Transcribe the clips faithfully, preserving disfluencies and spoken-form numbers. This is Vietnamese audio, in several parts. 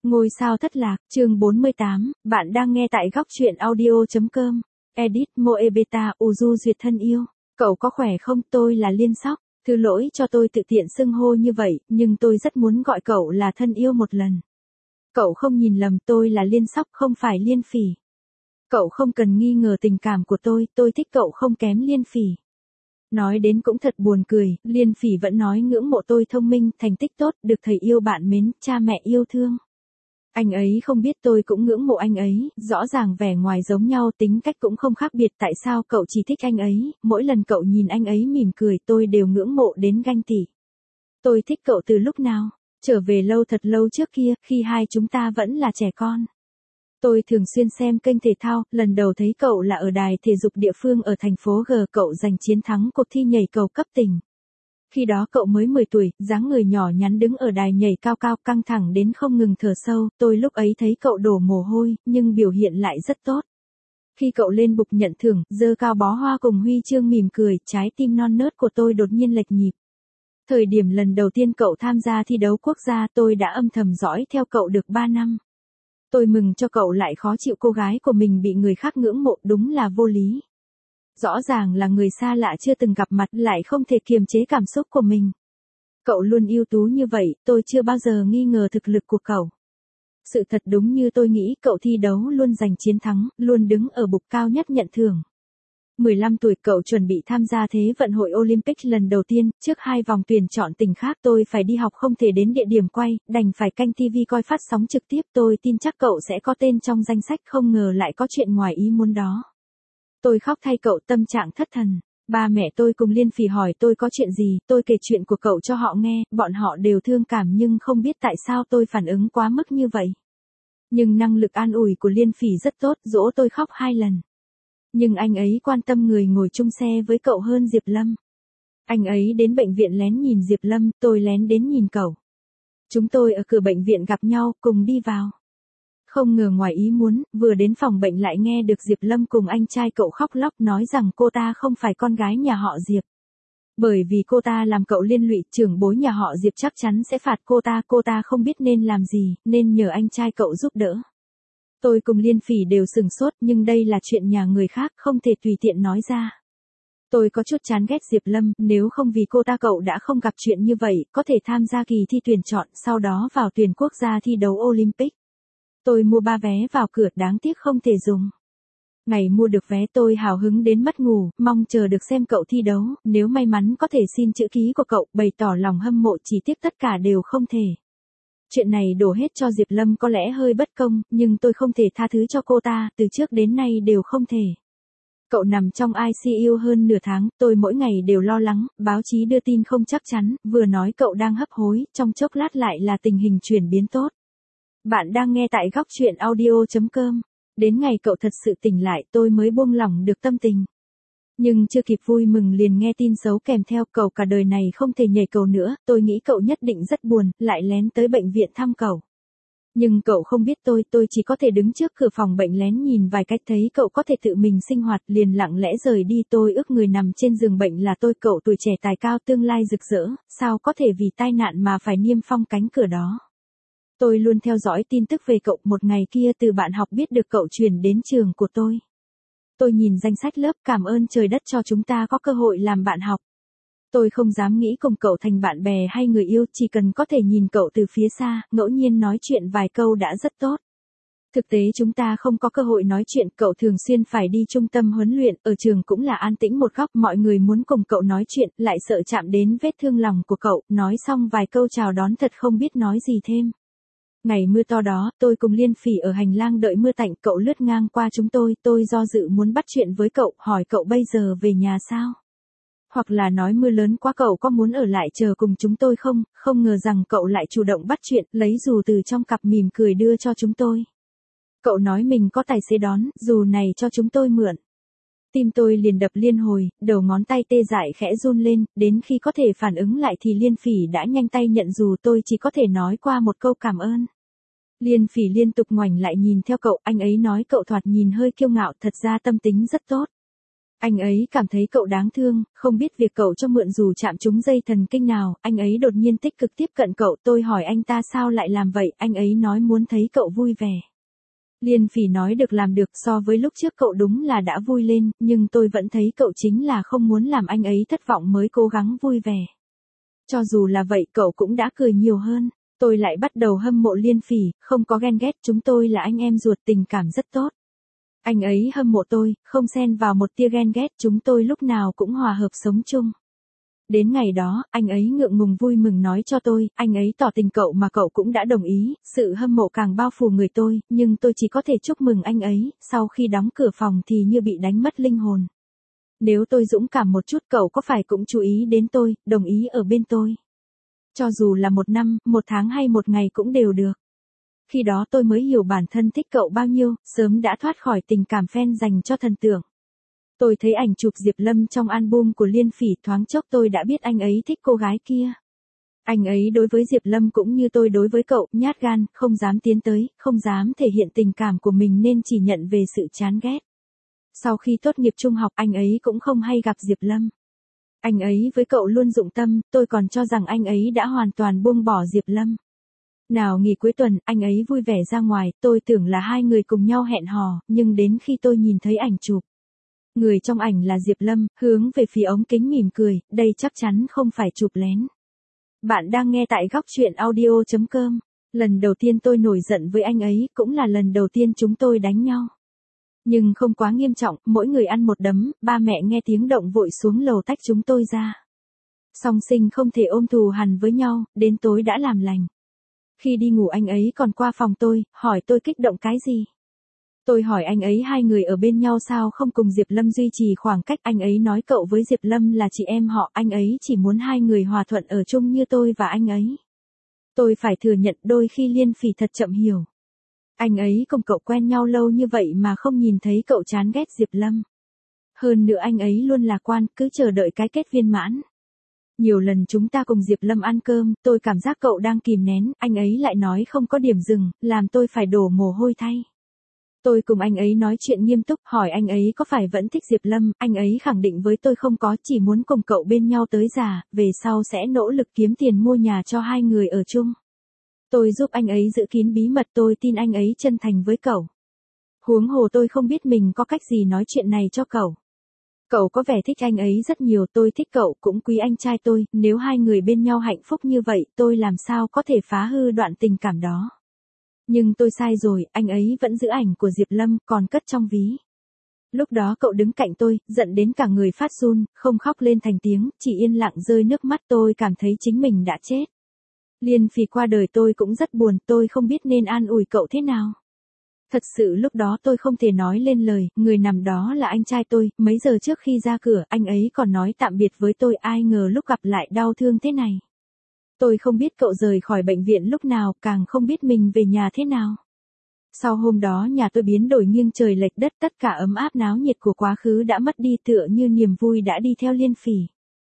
Ngôi sao thất lạc, chương bốn mươi tám, bạn đang nghe tại góc truyện audio.com. Edit Moebeta Uju duyệt thân yêu. Cậu có khỏe không? Tôi là Liên Sóc. Thứ lỗi cho tôi tự tiện xưng hô như vậy, nhưng tôi rất muốn gọi cậu là thân yêu một lần. Cậu không nhìn lầm, tôi là Liên Sóc, không phải Liên Phỉ. Cậu không cần nghi ngờ tình cảm của tôi, tôi thích cậu không kém Liên Phỉ. Nói đến cũng thật buồn cười, Liên Phỉ vẫn nói ngưỡng mộ tôi thông minh, thành tích tốt, được thầy yêu bạn mến, cha mẹ yêu thương. Anh ấy không biết tôi cũng ngưỡng mộ anh ấy, rõ ràng vẻ ngoài giống nhau, tính cách cũng không khác biệt, tại sao cậu chỉ thích anh ấy? Mỗi lần cậu nhìn anh ấy mỉm cười, tôi đều ngưỡng mộ đến ganh tị. Tôi thích cậu từ lúc nào? Trở về lâu thật lâu trước kia, khi hai chúng ta vẫn là trẻ con. Tôi thường xuyên xem kênh thể thao, lần đầu thấy cậu là ở đài thể dục địa phương ở thành phố G, cậu giành chiến thắng cuộc thi nhảy cầu cấp tỉnh. Khi đó cậu mới mười tuổi, dáng người nhỏ nhắn đứng ở đài nhảy cao cao, căng thẳng đến không ngừng thở sâu, tôi lúc ấy thấy cậu đổ mồ hôi, nhưng biểu hiện lại rất tốt. Khi cậu lên bục nhận thưởng, giơ cao bó hoa cùng huy chương mỉm cười, trái tim non nớt của tôi đột nhiên lệch nhịp. Thời điểm lần đầu tiên cậu tham gia thi đấu quốc gia, tôi đã âm thầm dõi theo cậu được ba năm. Tôi mừng cho cậu, lại khó chịu cô gái của mình bị người khác ngưỡng mộ, đúng là vô lý. Rõ ràng là người xa lạ chưa từng gặp mặt, lại không thể kiềm chế cảm xúc của mình. Cậu luôn ưu tú như vậy, tôi chưa bao giờ nghi ngờ thực lực của cậu. Sự thật đúng như tôi nghĩ, cậu thi đấu luôn giành chiến thắng, luôn đứng ở bục cao nhất nhận thưởng. mười lăm tuổi cậu chuẩn bị tham gia Thế vận hội Olympic lần đầu tiên, trước hai vòng tuyển chọn tỉnh khác tôi phải đi học không thể đến địa điểm quay, đành phải canh ti vi coi phát sóng trực tiếp, tôi tin chắc cậu sẽ có tên trong danh sách, không ngờ lại có chuyện ngoài ý muốn đó. Tôi khóc thay cậu, tâm trạng thất thần. Ba mẹ tôi cùng Liên Phỉ hỏi tôi có chuyện gì, tôi kể chuyện của cậu cho họ nghe, bọn họ đều thương cảm nhưng không biết tại sao tôi phản ứng quá mức như vậy. Nhưng năng lực an ủi của Liên Phỉ rất tốt, dỗ tôi khóc hai lần. Nhưng anh ấy quan tâm người ngồi chung xe với cậu hơn Diệp Lâm. Anh ấy đến bệnh viện lén nhìn Diệp Lâm, tôi lén đến nhìn cậu. Chúng tôi ở cửa bệnh viện gặp nhau, cùng đi vào. Không ngờ ngoài ý muốn, vừa đến phòng bệnh lại nghe được Diệp Lâm cùng anh trai cậu khóc lóc nói rằng cô ta không phải con gái nhà họ Diệp. Bởi vì cô ta làm cậu liên lụy, trưởng bối nhà họ Diệp chắc chắn sẽ phạt cô ta, cô ta không biết nên làm gì, nên nhờ anh trai cậu giúp đỡ. Tôi cùng Liên Phỉ đều sừng sốt, nhưng đây là chuyện nhà người khác, không thể tùy tiện nói ra. Tôi có chút chán ghét Diệp Lâm, nếu không vì cô ta cậu đã không gặp chuyện như vậy, có thể tham gia kỳ thi tuyển chọn, sau đó vào tuyển quốc gia thi đấu Olympic. Tôi mua ba vé vào cửa, đáng tiếc không thể dùng. Ngày mua được vé tôi hào hứng đến mất ngủ, mong chờ được xem cậu thi đấu, nếu may mắn có thể xin chữ ký của cậu, bày tỏ lòng hâm mộ, chỉ tiếc tất cả đều không thể. Chuyện này đổ hết cho Diệp Lâm có lẽ hơi bất công, nhưng tôi không thể tha thứ cho cô ta, từ trước đến nay đều không thể. Cậu nằm trong i xê u hơn nửa tháng, tôi mỗi ngày đều lo lắng, báo chí đưa tin không chắc chắn, vừa nói cậu đang hấp hối, trong chốc lát lại là tình hình chuyển biến tốt. Bạn đang nghe tại góc truyện audio.com. Đến ngày cậu thật sự tỉnh lại, tôi mới buông lỏng được tâm tình. Nhưng chưa kịp vui mừng liền nghe tin xấu kèm theo, cậu cả đời này không thể nhảy cầu nữa, tôi nghĩ cậu nhất định rất buồn, lại lén tới bệnh viện thăm cậu. Nhưng cậu không biết tôi, tôi chỉ có thể đứng trước cửa phòng bệnh lén nhìn vài cách, thấy cậu có thể tự mình sinh hoạt, liền lặng lẽ rời đi. Tôi ước người nằm trên giường bệnh là tôi, cậu tuổi trẻ tài cao, tương lai rực rỡ, sao có thể vì tai nạn mà phải niêm phong cánh cửa đó. Tôi luôn theo dõi tin tức về cậu, một ngày kia từ bạn học biết được cậu chuyển đến trường của tôi. Tôi nhìn danh sách lớp, cảm ơn trời đất cho chúng ta có cơ hội làm bạn học. Tôi không dám nghĩ cùng cậu thành bạn bè hay người yêu, chỉ cần có thể nhìn cậu từ phía xa, ngẫu nhiên nói chuyện vài câu đã rất tốt. Thực tế chúng ta không có cơ hội nói chuyện, cậu thường xuyên phải đi trung tâm huấn luyện, ở trường cũng là an tĩnh một góc, mọi người muốn cùng cậu nói chuyện, lại sợ chạm đến vết thương lòng của cậu, nói xong vài câu chào đón thật không biết nói gì thêm. Ngày mưa to đó, tôi cùng Liên Phỉ ở hành lang đợi mưa tạnh, cậu lướt ngang qua chúng tôi, tôi do dự muốn bắt chuyện với cậu, hỏi cậu bây giờ về nhà sao? Hoặc là nói mưa lớn quá cậu có muốn ở lại chờ cùng chúng tôi không, không ngờ rằng cậu lại chủ động bắt chuyện, lấy dù từ trong cặp mỉm cười đưa cho chúng tôi. Cậu nói mình có tài xế đón, dù này cho chúng tôi mượn. Tim tôi liền đập liên hồi, đầu ngón tay tê dại khẽ run lên, đến khi có thể phản ứng lại thì Liên Phỉ đã nhanh tay nhận, dù tôi chỉ có thể nói qua một câu cảm ơn. Liên Phỉ liên tục ngoảnh lại nhìn theo cậu, anh ấy nói cậu thoạt nhìn hơi kiêu ngạo, thật ra tâm tính rất tốt. Anh ấy cảm thấy cậu đáng thương, không biết việc cậu cho mượn dù chạm trúng dây thần kinh nào, anh ấy đột nhiên tích cực tiếp cận cậu, tôi hỏi anh ta sao lại làm vậy, anh ấy nói muốn thấy cậu vui vẻ. Liên Phỉ nói được làm được, so với lúc trước cậu đúng là đã vui lên, nhưng tôi vẫn thấy cậu chính là không muốn làm anh ấy thất vọng mới cố gắng vui vẻ. Cho dù là vậy cậu cũng đã cười nhiều hơn. Tôi lại bắt đầu hâm mộ Liên Phỉ, không có ghen ghét, chúng tôi là anh em ruột, tình cảm rất tốt. Anh ấy hâm mộ tôi, không xen vào một tia ghen ghét, chúng tôi lúc nào cũng hòa hợp sống chung. Đến ngày đó, anh ấy ngượng ngùng vui mừng nói cho tôi, anh ấy tỏ tình cậu mà cậu cũng đã đồng ý, sự hâm mộ càng bao phủ người tôi, nhưng tôi chỉ có thể chúc mừng anh ấy, sau khi đóng cửa phòng thì như bị đánh mất linh hồn. Nếu tôi dũng cảm một chút cậu có phải cũng chú ý đến tôi, đồng ý ở bên tôi. Cho dù là một năm, một tháng hay một ngày cũng đều được. Khi đó tôi mới hiểu bản thân thích cậu bao nhiêu, sớm đã thoát khỏi tình cảm fan dành cho thần tượng. Tôi thấy ảnh chụp Diệp Lâm trong album của Liên Phỉ, thoáng chốc tôi đã biết anh ấy thích cô gái kia. Anh ấy đối với Diệp Lâm cũng như tôi đối với cậu, nhát gan, không dám tiến tới, không dám thể hiện tình cảm của mình nên chỉ nhận về sự chán ghét. Sau khi tốt nghiệp trung học anh ấy cũng không hay gặp Diệp Lâm. Anh ấy với cậu luôn dụng tâm, tôi còn cho rằng anh ấy đã hoàn toàn buông bỏ Diệp Lâm. Nào nghỉ cuối tuần, anh ấy vui vẻ ra ngoài, tôi tưởng là hai người cùng nhau hẹn hò, nhưng đến khi tôi nhìn thấy ảnh chụp. Người trong ảnh là Diệp Lâm, hướng về phía ống kính mỉm cười, đây chắc chắn không phải chụp lén. Bạn đang nghe tại góc truyện audio chấm com. Lần đầu tiên tôi nổi giận với anh ấy, cũng là lần đầu tiên chúng tôi đánh nhau. Nhưng không quá nghiêm trọng, mỗi người ăn một đấm, ba mẹ nghe tiếng động vội xuống lầu tách chúng tôi ra. Song sinh không thể ôm thù hằn với nhau, đến tối đã làm lành. Khi đi ngủ anh ấy còn qua phòng tôi, hỏi tôi kích động cái gì. Tôi hỏi anh ấy hai người ở bên nhau sao không cùng Diệp Lâm duy trì khoảng cách, anh ấy nói cậu với Diệp Lâm là chị em họ, anh ấy chỉ muốn hai người hòa thuận ở chung như tôi và anh ấy. Tôi phải thừa nhận đôi khi Liên Phỉ thật chậm hiểu. Anh ấy cùng cậu quen nhau lâu như vậy mà không nhìn thấy cậu chán ghét Diệp Lâm. Hơn nữa anh ấy luôn lạc quan, cứ chờ đợi cái kết viên mãn. Nhiều lần chúng ta cùng Diệp Lâm ăn cơm, tôi cảm giác cậu đang kìm nén, anh ấy lại nói không có điểm dừng, làm tôi phải đổ mồ hôi thay. Tôi cùng anh ấy nói chuyện nghiêm túc, hỏi anh ấy có phải vẫn thích Diệp Lâm, anh ấy khẳng định với tôi không có, chỉ muốn cùng cậu bên nhau tới già, về sau sẽ nỗ lực kiếm tiền mua nhà cho hai người ở chung. Tôi giúp anh ấy giữ kín bí mật, tôi tin anh ấy chân thành với cậu. Huống hồ tôi không biết mình có cách gì nói chuyện này cho cậu. Cậu có vẻ thích anh ấy rất nhiều, tôi thích cậu, cũng quý anh trai tôi, nếu hai người bên nhau hạnh phúc như vậy, tôi làm sao có thể phá hư đoạn tình cảm đó. Nhưng tôi sai rồi, anh ấy vẫn giữ ảnh của Diệp Lâm, còn cất trong ví. Lúc đó cậu đứng cạnh tôi, giận đến cả người phát run, không khóc lên thành tiếng, chỉ yên lặng rơi nước mắt, tôi cảm thấy chính mình đã chết. Liên Phỉ qua đời tôi cũng rất buồn, tôi không biết nên an ủi cậu thế nào. Thật sự lúc đó tôi không thể nói lên lời, người nằm đó là anh trai tôi, mấy giờ trước khi ra cửa, anh ấy còn nói tạm biệt với tôi, ai ngờ lúc gặp lại đau thương thế này. Tôi không biết cậu rời khỏi bệnh viện lúc nào, càng không biết mình về nhà thế nào. Sau hôm đó nhà tôi biến đổi nghiêng trời lệch đất, tất cả ấm áp náo nhiệt của quá khứ đã mất đi, tựa như niềm vui đã đi theo Liên Phỉ.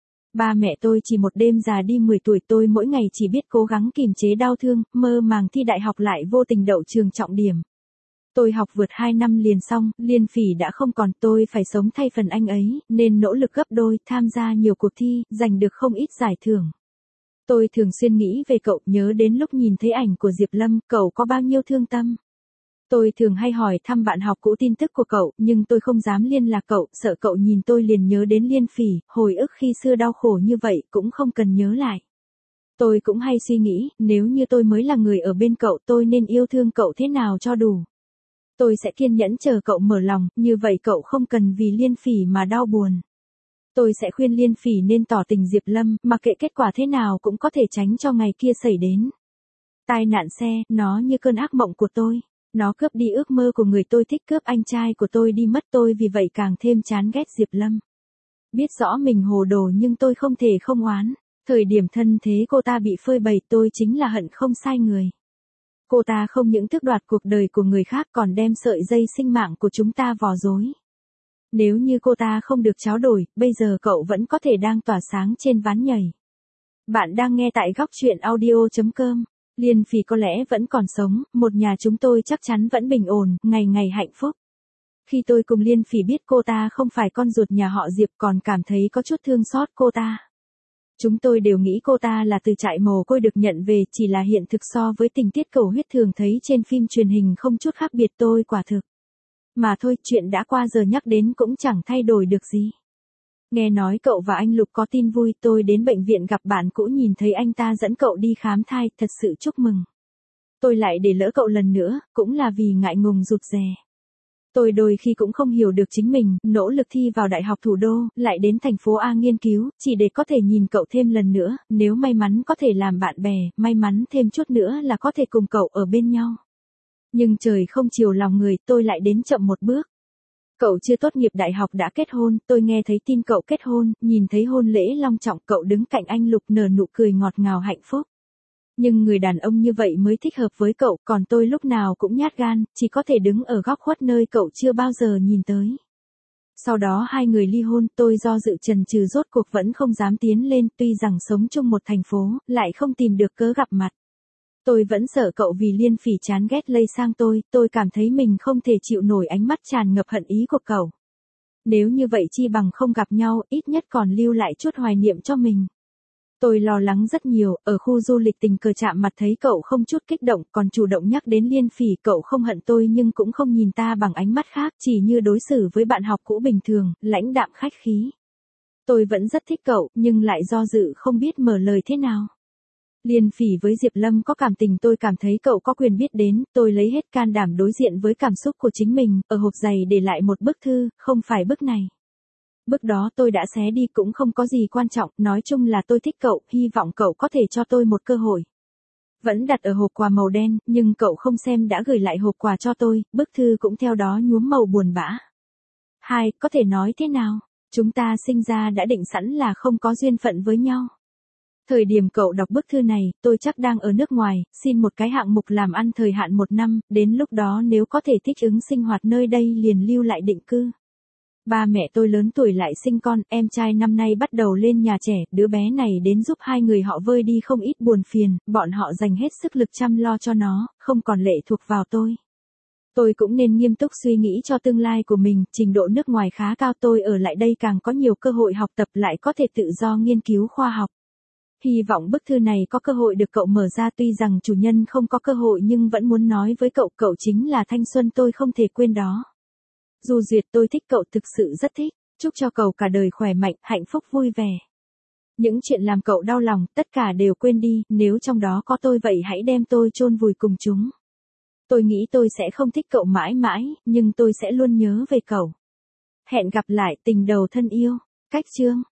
Ba mẹ tôi chỉ một đêm già đi mười tuổi, tôi mỗi ngày chỉ biết cố gắng kìm chế đau thương, mơ màng thi đại học lại vô tình đậu trường trọng điểm. Tôi học vượt hai năm liền xong, Liên Phỉ đã không còn, tôi phải sống thay phần anh ấy, nên nỗ lực gấp đôi, tham gia nhiều cuộc thi, giành được không ít giải thưởng. Tôi thường xuyên nghĩ về cậu, nhớ đến lúc nhìn thấy ảnh của Diệp Lâm, cậu có bao nhiêu thương tâm. Tôi thường hay hỏi thăm bạn học cũ tin tức của cậu, nhưng tôi không dám liên lạc cậu, sợ cậu nhìn tôi liền nhớ đến Liên Phỉ, hồi ức khi xưa đau khổ như vậy cũng không cần nhớ lại. Tôi cũng hay suy nghĩ, nếu như tôi mới là người ở bên cậu tôi nên yêu thương cậu thế nào cho đủ. Tôi sẽ kiên nhẫn chờ cậu mở lòng, như vậy cậu không cần vì Liên Phỉ mà đau buồn. Tôi sẽ khuyên Liên Phỉ nên tỏ tình Diệp Lâm, mặc kệ kết quả thế nào cũng có thể tránh cho ngày kia xảy đến. Tai nạn xe, nó như cơn ác mộng của tôi. Nó cướp đi ước mơ của người tôi thích, cướp anh trai của tôi đi mất, tôi vì vậy càng thêm chán ghét Diệp Lâm. Biết rõ mình hồ đồ nhưng tôi không thể không oán. Thời điểm thân thế cô ta bị phơi bày, tôi chính là hận không sai người. Cô ta không những tước đoạt cuộc đời của người khác còn đem sợi dây sinh mạng của chúng ta vò rối. Nếu như cô ta không được tráo đổi, bây giờ cậu vẫn có thể đang tỏa sáng trên ván nhảy. Bạn đang nghe tại góc truyện audio chấm com. Liên Phỉ có lẽ vẫn còn sống, một nhà chúng tôi chắc chắn vẫn bình ổn, ngày ngày hạnh phúc. Khi tôi cùng Liên Phỉ biết cô ta không phải con ruột nhà họ Diệp còn cảm thấy có chút thương xót cô ta. Chúng tôi đều nghĩ cô ta là từ trại mồ côi được nhận về, chỉ là hiện thực so với tình tiết cầu huyết thường thấy trên phim truyền hình không chút khác biệt tôi quả thực. Mà thôi, chuyện đã qua giờ nhắc đến cũng chẳng thay đổi được gì. Nghe nói cậu và anh Lục có tin vui, tôi đến bệnh viện gặp bạn cũ nhìn thấy anh ta dẫn cậu đi khám thai, thật sự chúc mừng. Tôi lại để lỡ cậu lần nữa, cũng là vì ngại ngùng rụt rè. Tôi đôi khi cũng không hiểu được chính mình, nỗ lực thi vào đại học thủ đô, lại đến thành phố A nghiên cứu, chỉ để có thể nhìn cậu thêm lần nữa, nếu may mắn có thể làm bạn bè, may mắn thêm chút nữa là có thể cùng cậu ở bên nhau. Nhưng trời không chiều lòng người, tôi lại đến chậm một bước. Cậu chưa tốt nghiệp đại học đã kết hôn, tôi nghe thấy tin cậu kết hôn, nhìn thấy hôn lễ long trọng, cậu đứng cạnh anh Lục nở nụ cười ngọt ngào hạnh phúc. Nhưng người đàn ông như vậy mới thích hợp với cậu, còn tôi lúc nào cũng nhát gan, chỉ có thể đứng ở góc khuất nơi cậu chưa bao giờ nhìn tới. Sau đó hai người ly hôn, tôi do dự chần chừ rốt cuộc vẫn không dám tiến lên, tuy rằng sống chung một thành phố, lại không tìm được cớ gặp mặt. Tôi vẫn sợ cậu vì Liên Phỉ chán ghét lây sang tôi, tôi cảm thấy mình không thể chịu nổi ánh mắt tràn ngập hận ý của cậu. Nếu như vậy chi bằng không gặp nhau, ít nhất còn lưu lại chút hoài niệm cho mình. Tôi lo lắng rất nhiều, ở khu du lịch tình cờ chạm mặt thấy cậu không chút kích động, còn chủ động nhắc đến Liên Phỉ, cậu không hận tôi nhưng cũng không nhìn ta bằng ánh mắt khác, chỉ như đối xử với bạn học cũ bình thường, lãnh đạm khách khí. Tôi vẫn rất thích cậu, nhưng lại do dự không biết mở lời thế nào. Liên Phỉ với Diệp Lâm có cảm tình, tôi cảm thấy cậu có quyền biết đến, tôi lấy hết can đảm đối diện với cảm xúc của chính mình, ở hộp giày để lại một bức thư, không phải bức này. Bức đó tôi đã xé đi cũng không có gì quan trọng, nói chung là tôi thích cậu, hy vọng cậu có thể cho tôi một cơ hội. Vẫn đặt ở hộp quà màu đen, nhưng cậu không xem đã gửi lại hộp quà cho tôi, bức thư cũng theo đó nhuốm màu buồn bã. Hai, có thể nói thế nào? Chúng ta sinh ra đã định sẵn là không có duyên phận với nhau. Thời điểm cậu đọc bức thư này, tôi chắc đang ở nước ngoài, xin một cái hạng mục làm ăn thời hạn một năm, đến lúc đó nếu có thể thích ứng sinh hoạt nơi đây liền lưu lại định cư. Ba mẹ tôi lớn tuổi lại sinh con, em trai năm nay bắt đầu lên nhà trẻ, đứa bé này đến giúp hai người họ vơi đi không ít buồn phiền, bọn họ dành hết sức lực chăm lo cho nó, không còn lệ thuộc vào tôi. Tôi cũng nên nghiêm túc suy nghĩ cho tương lai của mình, trình độ nước ngoài khá cao, tôi ở lại đây càng có nhiều cơ hội học tập, lại có thể tự do nghiên cứu khoa học. Hy vọng bức thư này có cơ hội được cậu mở ra, tuy rằng chủ nhân không có cơ hội nhưng vẫn muốn nói với cậu, cậu chính là thanh xuân tôi không thể quên đó. Du Duyệt, tôi thích cậu, thực sự rất thích, chúc cho cậu cả đời khỏe mạnh, hạnh phúc vui vẻ. Những chuyện làm cậu đau lòng, tất cả đều quên đi, nếu trong đó có tôi vậy hãy đem tôi chôn vùi cùng chúng. Tôi nghĩ tôi sẽ không thích cậu mãi mãi, nhưng tôi sẽ luôn nhớ về cậu. Hẹn gặp lại, tình đầu thân yêu. Cách chương